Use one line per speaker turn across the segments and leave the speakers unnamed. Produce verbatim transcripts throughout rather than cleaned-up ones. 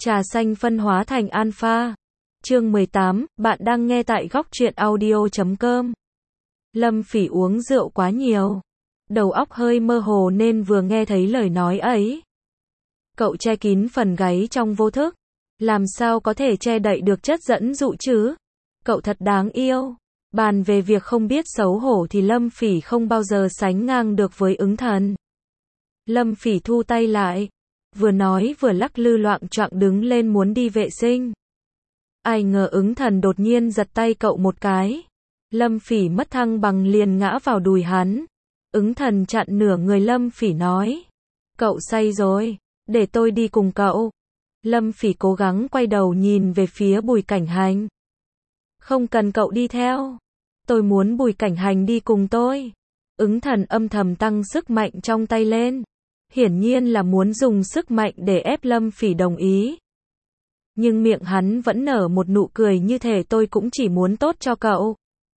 Trà xanh phân hóa thành alpha. Chương mười tám, bạn đang nghe tại góc truyện audio chấm com. Lâm Phỉ uống rượu quá nhiều, đầu óc hơi mơ hồ nên vừa nghe thấy lời nói ấy. Cậu che kín phần gáy trong vô thức, làm sao có thể che đậy được chất dẫn dụ chứ? Cậu thật đáng yêu. Bàn về việc không biết xấu hổ thì Lâm Phỉ không bao giờ sánh ngang được với Ứng Thần. Lâm Phỉ thu tay lại, vừa nói vừa lắc lư loạng choạng đứng lên muốn đi vệ sinh. Ai ngờ Ứng Thần đột nhiên giật tay cậu một cái. Lâm Phỉ mất thăng bằng liền ngã vào đùi hắn. Ứng Thần chặn nửa người Lâm Phỉ nói: "Cậu say rồi, để tôi đi cùng cậu." Lâm Phỉ cố gắng quay đầu nhìn về phía Bùi Cảnh Hành. "Không cần cậu đi theo. Tôi muốn Bùi Cảnh Hành đi cùng tôi." Ứng Thần âm thầm tăng sức mạnh trong tay lên. Hiển nhiên là muốn dùng sức mạnh để ép Lâm Phỉ đồng ý. Nhưng miệng hắn vẫn nở một nụ cười như thể tôi cũng chỉ muốn tốt cho cậu.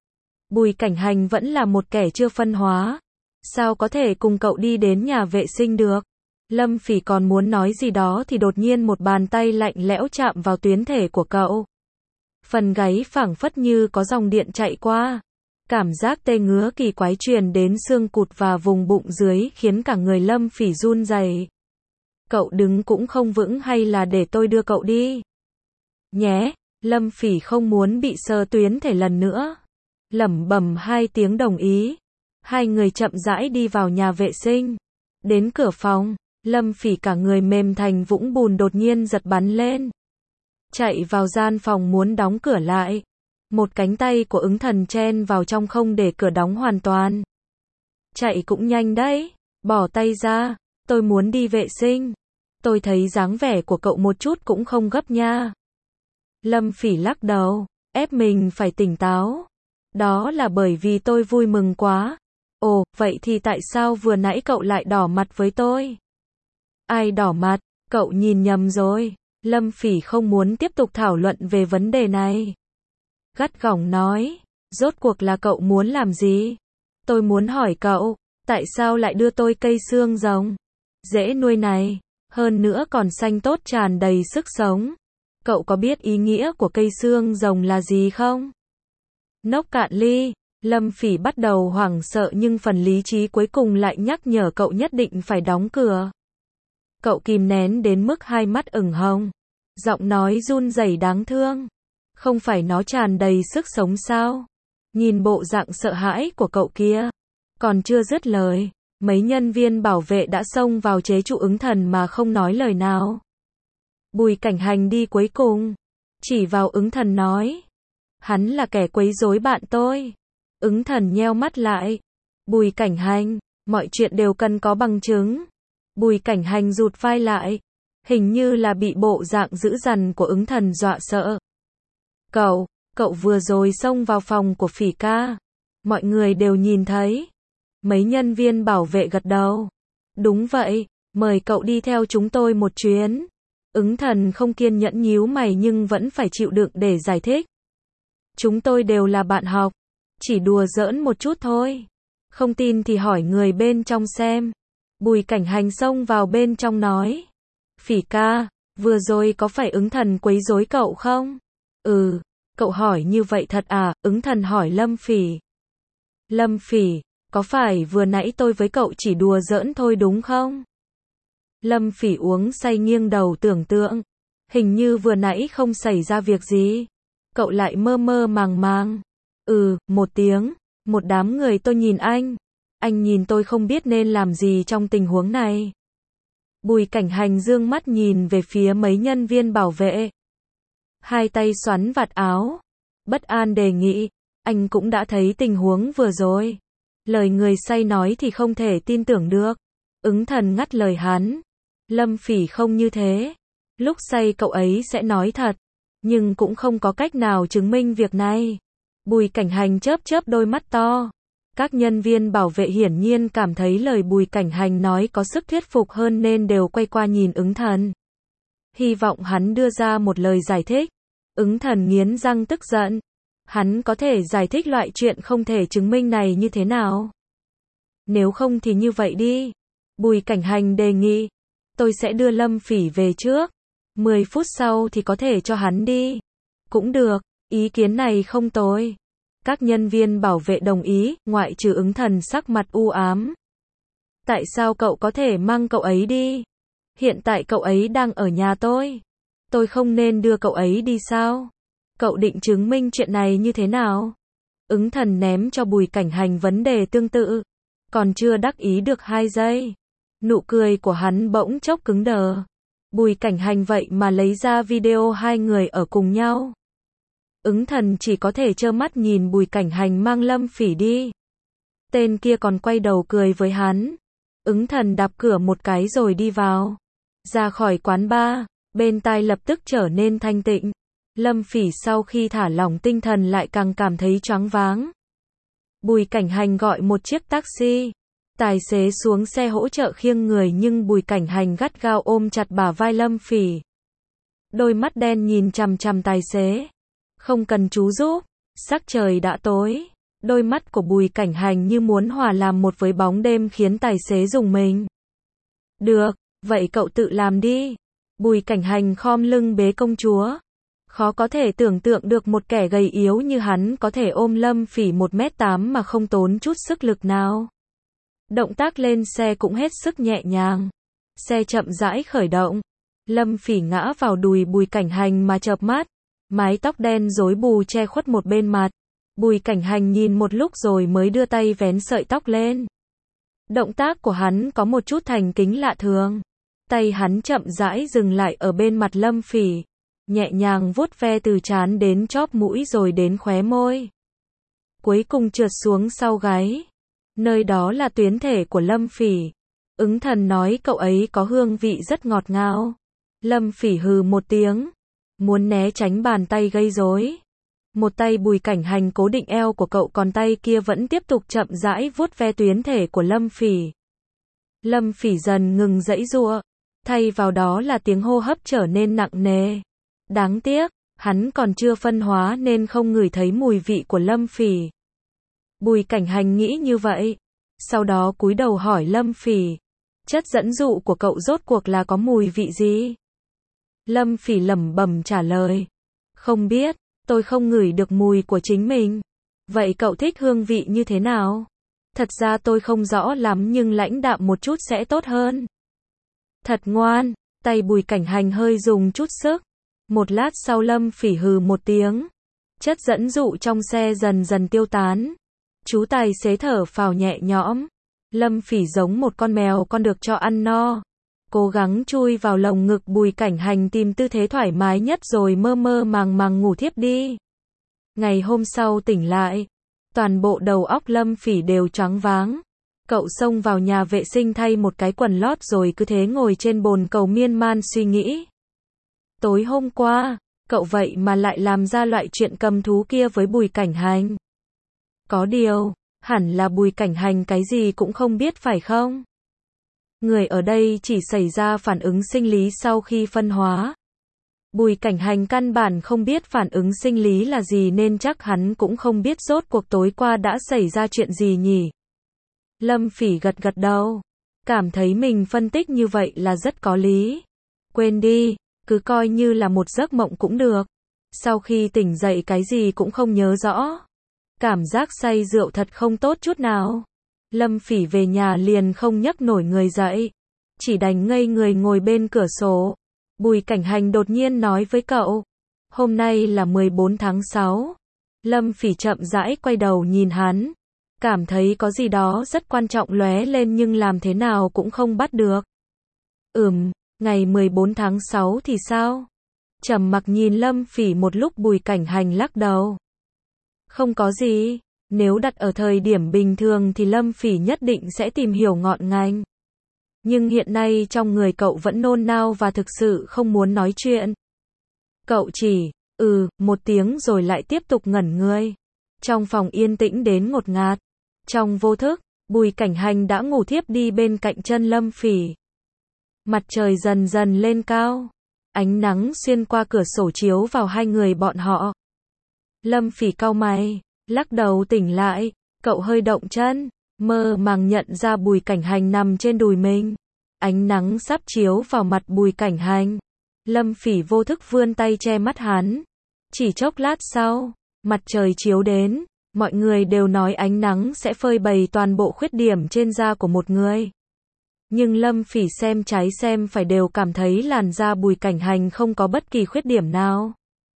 Bùi Cảnh Hành vẫn là một kẻ chưa phân hóa. Sao có thể cùng cậu đi đến nhà vệ sinh được? Lâm Phỉ còn muốn nói gì đó thì đột nhiên một bàn tay lạnh lẽo chạm vào tuyến thể của cậu. Phần gáy phảng phất như có dòng điện chạy qua. Cảm giác tê ngứa kỳ quái truyền đến xương cụt và vùng bụng dưới khiến cả người Lâm Phỉ run rẩy. "Cậu đứng cũng không vững hay là để tôi đưa cậu đi?" "Nhé." Lâm Phỉ không muốn bị sờ tuyến thể lần nữa. Lẩm bẩm hai tiếng đồng ý. Hai người chậm rãi đi vào nhà vệ sinh. Đến cửa phòng, Lâm Phỉ cả người mềm thành vũng bùn đột nhiên giật bắn lên. Chạy vào gian phòng muốn đóng cửa lại. Một cánh tay của Ứng Thần chen vào trong không để cửa đóng hoàn toàn. "Chạy cũng nhanh đấy, bỏ tay ra, tôi muốn đi vệ sinh." "Tôi thấy dáng vẻ của cậu một chút cũng không gấp nha." Lâm Phỉ lắc đầu, ép mình phải tỉnh táo. "Đó là bởi vì tôi vui mừng quá." "Ồ, vậy thì tại sao vừa nãy cậu lại đỏ mặt với tôi?" "Ai đỏ mặt, cậu nhìn nhầm rồi." Lâm Phỉ không muốn tiếp tục thảo luận về vấn đề này. Gắt gỏng nói: "Rốt cuộc là cậu muốn làm gì?" "Tôi muốn hỏi cậu, tại sao lại đưa tôi cây xương rồng? Dễ nuôi này, hơn nữa còn xanh tốt tràn đầy sức sống. Cậu có biết ý nghĩa của cây xương rồng là gì không?" Nốc cạn ly, Lâm Phỉ bắt đầu hoảng sợ nhưng phần lý trí cuối cùng lại nhắc nhở cậu nhất định phải đóng cửa. Cậu kìm nén đến mức hai mắt ửng hồng, giọng nói run rẩy đáng thương. "Không phải nó tràn đầy sức sống sao? Nhìn bộ dạng sợ hãi của cậu kia." Còn chưa dứt lời, mấy nhân viên bảo vệ đã xông vào chế trụ Ứng Thần mà không nói lời nào. Bùi Cảnh Hành đi cuối cùng, chỉ vào Ứng Thần nói: "Hắn là kẻ quấy rối bạn tôi." Ứng Thần nheo mắt lại. "Bùi Cảnh Hành, mọi chuyện đều cần có bằng chứng." Bùi Cảnh Hành rụt vai lại, hình như là bị bộ dạng dữ dằn của Ứng Thần dọa sợ. Cậu, cậu vừa rồi xông vào phòng của Phỉ ca. Mọi người đều nhìn thấy." Mấy nhân viên bảo vệ gật đầu. "Đúng vậy, mời cậu đi theo chúng tôi một chuyến." Ứng Thần không kiên nhẫn nhíu mày nhưng vẫn phải chịu đựng để giải thích. "Chúng tôi đều là bạn học, chỉ đùa giỡn một chút thôi. Không tin thì hỏi người bên trong xem." Bùi Cảnh Hành xông vào bên trong nói: "Phỉ ca, vừa rồi có phải Ứng Thần quấy rối cậu không?" "Ừ." "Cậu hỏi như vậy thật à?" Ứng Thần hỏi Lâm Phỉ. "Lâm Phỉ, có phải vừa nãy tôi với cậu chỉ đùa giỡn thôi đúng không?" Lâm Phỉ uống say nghiêng đầu tưởng tượng. Hình như vừa nãy không xảy ra việc gì. Cậu lại mơ mơ màng màng. "Ừ." Một tiếng. "Một đám người tôi nhìn anh. Anh nhìn tôi không biết nên làm gì trong tình huống này." Bùi Cảnh Hành dương mắt nhìn về phía mấy nhân viên bảo vệ. Hai tay xoắn vạt áo. Bất an đề nghị: "Anh cũng đã thấy tình huống vừa rồi. Lời người say nói thì không thể tin tưởng được." Ứng Thần ngắt lời hắn. "Lâm Phỉ không như thế. Lúc say cậu ấy sẽ nói thật. Nhưng cũng không có cách nào chứng minh việc này." Bùi Cảnh Hành chớp chớp đôi mắt to. Các nhân viên bảo vệ hiển nhiên cảm thấy lời Bùi Cảnh Hành nói có sức thuyết phục hơn nên đều quay qua nhìn Ứng Thần. Hy vọng hắn đưa ra một lời giải thích. Ứng Thần nghiến răng tức giận. Hắn có thể giải thích loại chuyện không thể chứng minh này như thế nào? "Nếu không thì như vậy đi." Bùi Cảnh Hành đề nghị. "Tôi sẽ đưa Lâm Phỉ về trước. mười phút sau thì có thể cho hắn đi. Cũng được, ý kiến này không tồi. Các nhân viên bảo vệ đồng ý, ngoại trừ Ứng Thần sắc mặt u ám. Tại sao cậu có thể mang cậu ấy đi? Hiện tại cậu ấy đang ở nhà tôi. Tôi không nên đưa cậu ấy đi sao? Cậu định chứng minh chuyện này như thế nào? Ứng Thần ném cho Bùi Cảnh Hành vấn đề tương tự. Còn chưa đắc ý được hai giây. Nụ cười của hắn bỗng chốc cứng đờ. Bùi Cảnh Hành vậy mà lấy ra video hai người ở cùng nhau. Ứng Thần chỉ có thể trơ mắt nhìn Bùi Cảnh Hành mang Lâm Phỉ đi. Tên kia còn quay đầu cười với hắn. Ứng Thần đạp cửa một cái rồi đi vào. Ra khỏi quán bar, bên tai lập tức trở nên thanh tịnh. Lâm Phỉ sau khi thả lỏng tinh thần lại càng cảm thấy choáng váng. Bùi Cảnh Hành gọi một chiếc taxi. Tài xế xuống xe hỗ trợ khiêng người nhưng Bùi Cảnh Hành gắt gao ôm chặt bả vai Lâm Phỉ. Đôi mắt đen nhìn chằm chằm tài xế. Không cần chú giúp. Sắc trời đã tối. Đôi mắt của Bùi Cảnh Hành như muốn hòa làm một với bóng đêm khiến tài xế rùng mình. Được, vậy cậu tự làm đi. Bùi Cảnh Hành khom lưng bế công chúa. Khó có thể tưởng tượng được một kẻ gầy yếu như hắn có thể ôm Lâm Phỉ một mét tám mà không tốn chút sức lực nào. Động tác lên xe cũng hết sức nhẹ nhàng. Xe chậm rãi khởi động. Lâm Phỉ ngã vào đùi Bùi Cảnh Hành mà chợp mắt. Mái tóc đen rối bù che khuất một bên mặt. Bùi Cảnh Hành nhìn một lúc rồi mới đưa tay vén sợi tóc lên. Động tác của hắn có một chút thành kính lạ thường. Tay hắn chậm rãi dừng lại ở bên mặt Lâm Phỉ. Nhẹ nhàng vuốt ve từ trán đến chóp mũi rồi đến khóe môi. Cuối cùng trượt xuống sau gáy. Nơi đó là tuyến thể của Lâm Phỉ. Ứng Thần nói cậu ấy có hương vị rất ngọt ngào. Lâm Phỉ hừ một tiếng. Muốn né tránh bàn tay gây rối. Một tay Bùi Cảnh Hành cố định eo của cậu còn tay kia vẫn tiếp tục chậm rãi vuốt ve tuyến thể của Lâm Phỉ. Lâm Phỉ dần ngừng giãy giụa. Thay vào đó là tiếng hô hấp trở nên nặng nề. Đáng tiếc, hắn còn chưa phân hóa nên không ngửi thấy mùi vị của Lâm Phỉ. Bùi Cảnh Hành nghĩ như vậy. Sau đó cúi đầu hỏi Lâm Phỉ. Chất dẫn dụ của cậu rốt cuộc là có mùi vị gì? Lâm Phỉ lẩm bẩm trả lời. Không biết, tôi không ngửi được mùi của chính mình. Vậy cậu thích hương vị như thế nào? Thật ra tôi không rõ lắm nhưng lãnh đạm một chút sẽ tốt hơn. Thật ngoan, tay Bùi Cảnh Hành hơi dùng chút sức. Một lát sau Lâm Phỉ hừ một tiếng. Chất dẫn dụ trong xe dần dần tiêu tán. Chú tài xế thở phào nhẹ nhõm. Lâm Phỉ giống một con mèo con được cho ăn no. Cố gắng chui vào lồng ngực Bùi Cảnh Hành tìm tư thế thoải mái nhất rồi mơ mơ màng màng ngủ thiếp đi. Ngày hôm sau tỉnh lại. Toàn bộ đầu óc Lâm Phỉ đều choáng váng. Cậu xông vào nhà vệ sinh thay một cái quần lót rồi cứ thế ngồi trên bồn cầu miên man suy nghĩ. Tối hôm qua, cậu vậy mà lại làm ra loại chuyện cầm thú kia với Bùi Cảnh Hành. Có điều, hẳn là Bùi Cảnh Hành cái gì cũng không biết phải không? Người ở đây chỉ xảy ra phản ứng sinh lý sau khi phân hóa. Bùi Cảnh Hành căn bản không biết phản ứng sinh lý là gì nên chắc hắn cũng không biết rốt cuộc tối qua đã xảy ra chuyện gì nhỉ. Lâm Phỉ gật gật đầu. Cảm thấy mình phân tích như vậy là rất có lý. Quên đi, cứ coi như là một giấc mộng cũng được. Sau khi tỉnh dậy cái gì cũng không nhớ rõ. Cảm giác say rượu thật không tốt chút nào. Lâm Phỉ về nhà liền không nhấc nổi người dậy. Chỉ đành ngây người ngồi bên cửa sổ. Bùi Cảnh Hành đột nhiên nói với cậu. Hôm nay là mười bốn tháng sáu. Lâm Phỉ chậm rãi quay đầu nhìn hắn. Cảm thấy có gì đó rất quan trọng lóe lên nhưng làm thế nào cũng không bắt được. Ừm, ngày mười bốn tháng sáu thì sao? Trầm mặc nhìn Lâm Phỉ một lúc Bùi Cảnh Hành lắc đầu. Không có gì. Nếu đặt ở thời điểm bình thường thì Lâm Phỉ nhất định sẽ tìm hiểu ngọn ngành. Nhưng hiện nay trong người cậu vẫn nôn nao và thực sự không muốn nói chuyện. Cậu chỉ, ừ, một tiếng rồi lại tiếp tục ngẩn người. Trong phòng yên tĩnh đến ngột ngạt. Trong vô thức, Bùi Cảnh Hành đã ngủ thiếp đi bên cạnh chân Lâm Phỉ. Mặt trời dần dần lên cao. Ánh nắng xuyên qua cửa sổ chiếu vào hai người bọn họ. Lâm Phỉ cau mày, lắc đầu tỉnh lại, cậu hơi động chân, mơ màng nhận ra Bùi Cảnh Hành nằm trên đùi mình. Ánh nắng sắp chiếu vào mặt Bùi Cảnh Hành. Lâm Phỉ vô thức vươn tay che mắt hắn. Chỉ chốc lát sau, mặt trời chiếu đến, mọi người đều nói ánh nắng sẽ phơi bày toàn bộ khuyết điểm trên da của một người. Nhưng Lâm Phỉ xem trái xem phải đều cảm thấy làn da Bùi Cảnh Hành không có bất kỳ khuyết điểm nào.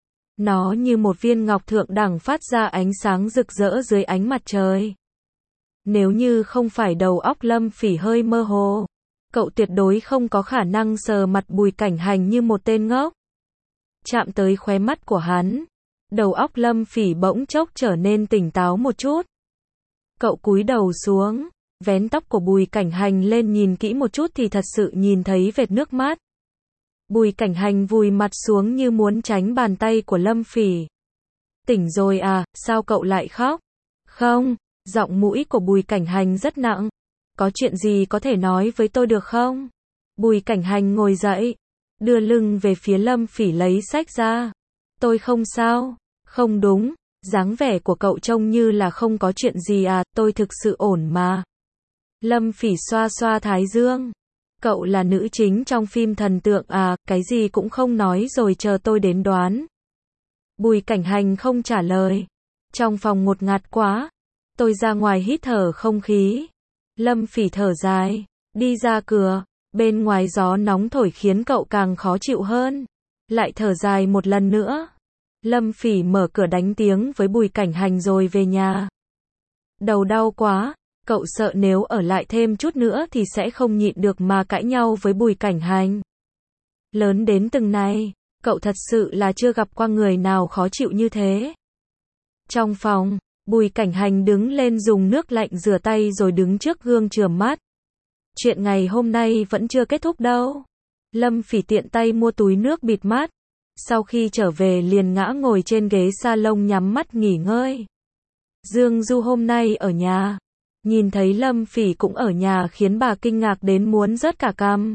Nó như một viên ngọc thượng đẳng phát ra ánh sáng rực rỡ dưới ánh mặt trời. Nếu như không phải đầu óc Lâm Phỉ hơi mơ hồ, cậu tuyệt đối không có khả năng sờ mặt Bùi Cảnh Hành như một tên ngốc. Chạm tới khóe mắt của hắn, đầu óc Lâm Phỉ bỗng chốc trở nên tỉnh táo một chút. Cậu cúi đầu xuống, vén tóc của Bùi Cảnh Hành lên nhìn kỹ một chút thì thật sự nhìn thấy vệt nước mắt. Bùi Cảnh Hành vùi mặt xuống như muốn tránh bàn tay của Lâm Phỉ. Tỉnh rồi à, sao cậu lại khóc? Không, giọng mũi của Bùi Cảnh Hành rất nặng. Có chuyện gì có thể nói với tôi được không? Bùi Cảnh Hành ngồi dậy, đưa lưng về phía Lâm Phỉ lấy sách ra. Tôi không sao. Không đúng, dáng vẻ của cậu trông như là không có chuyện gì à, tôi thực sự ổn mà. Lâm Phỉ xoa xoa thái dương. Cậu là nữ chính trong phim thần tượng à, cái gì cũng không nói rồi chờ tôi đến đoán. Bùi Cảnh Hành không trả lời. Trong phòng ngột ngạt quá. Tôi ra ngoài hít thở không khí. Lâm Phỉ thở dài, đi ra cửa, bên ngoài gió nóng thổi khiến cậu càng khó chịu hơn. Lại thở dài một lần nữa. Lâm Phỉ mở cửa đánh tiếng với Bùi Cảnh Hành rồi về nhà. Đầu đau quá, cậu sợ nếu ở lại thêm chút nữa thì sẽ không nhịn được mà cãi nhau với Bùi Cảnh Hành. Lớn đến từng này, cậu thật sự là chưa gặp qua người nào khó chịu như thế. Trong phòng, Bùi Cảnh Hành đứng lên dùng nước lạnh rửa tay rồi đứng trước gương chườm mắt. Chuyện ngày hôm nay vẫn chưa kết thúc đâu. Lâm Phỉ tiện tay mua túi nước bịt mắt. Sau khi trở về liền ngã ngồi trên ghế salon nhắm mắt nghỉ ngơi. Dương Du hôm nay ở nhà. Nhìn thấy Lâm Phỉ cũng ở nhà khiến bà kinh ngạc đến muốn rớt cả cằm.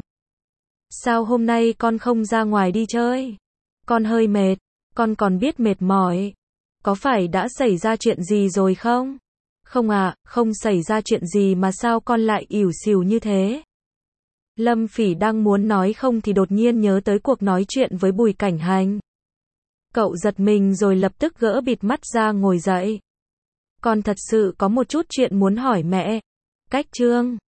Sao hôm nay con không ra ngoài đi chơi? Con hơi mệt, con còn biết mệt mỏi. Có phải đã xảy ra chuyện gì rồi không? Không à, không xảy ra chuyện gì mà sao con lại ỉu xìu như thế? Lâm Phỉ đang muốn nói không thì đột nhiên nhớ tới cuộc nói chuyện với Bùi Cảnh Hành. Cậu giật mình rồi lập tức gỡ bịt mắt ra ngồi dậy. Con thật sự có một chút chuyện muốn hỏi mẹ. Cách chương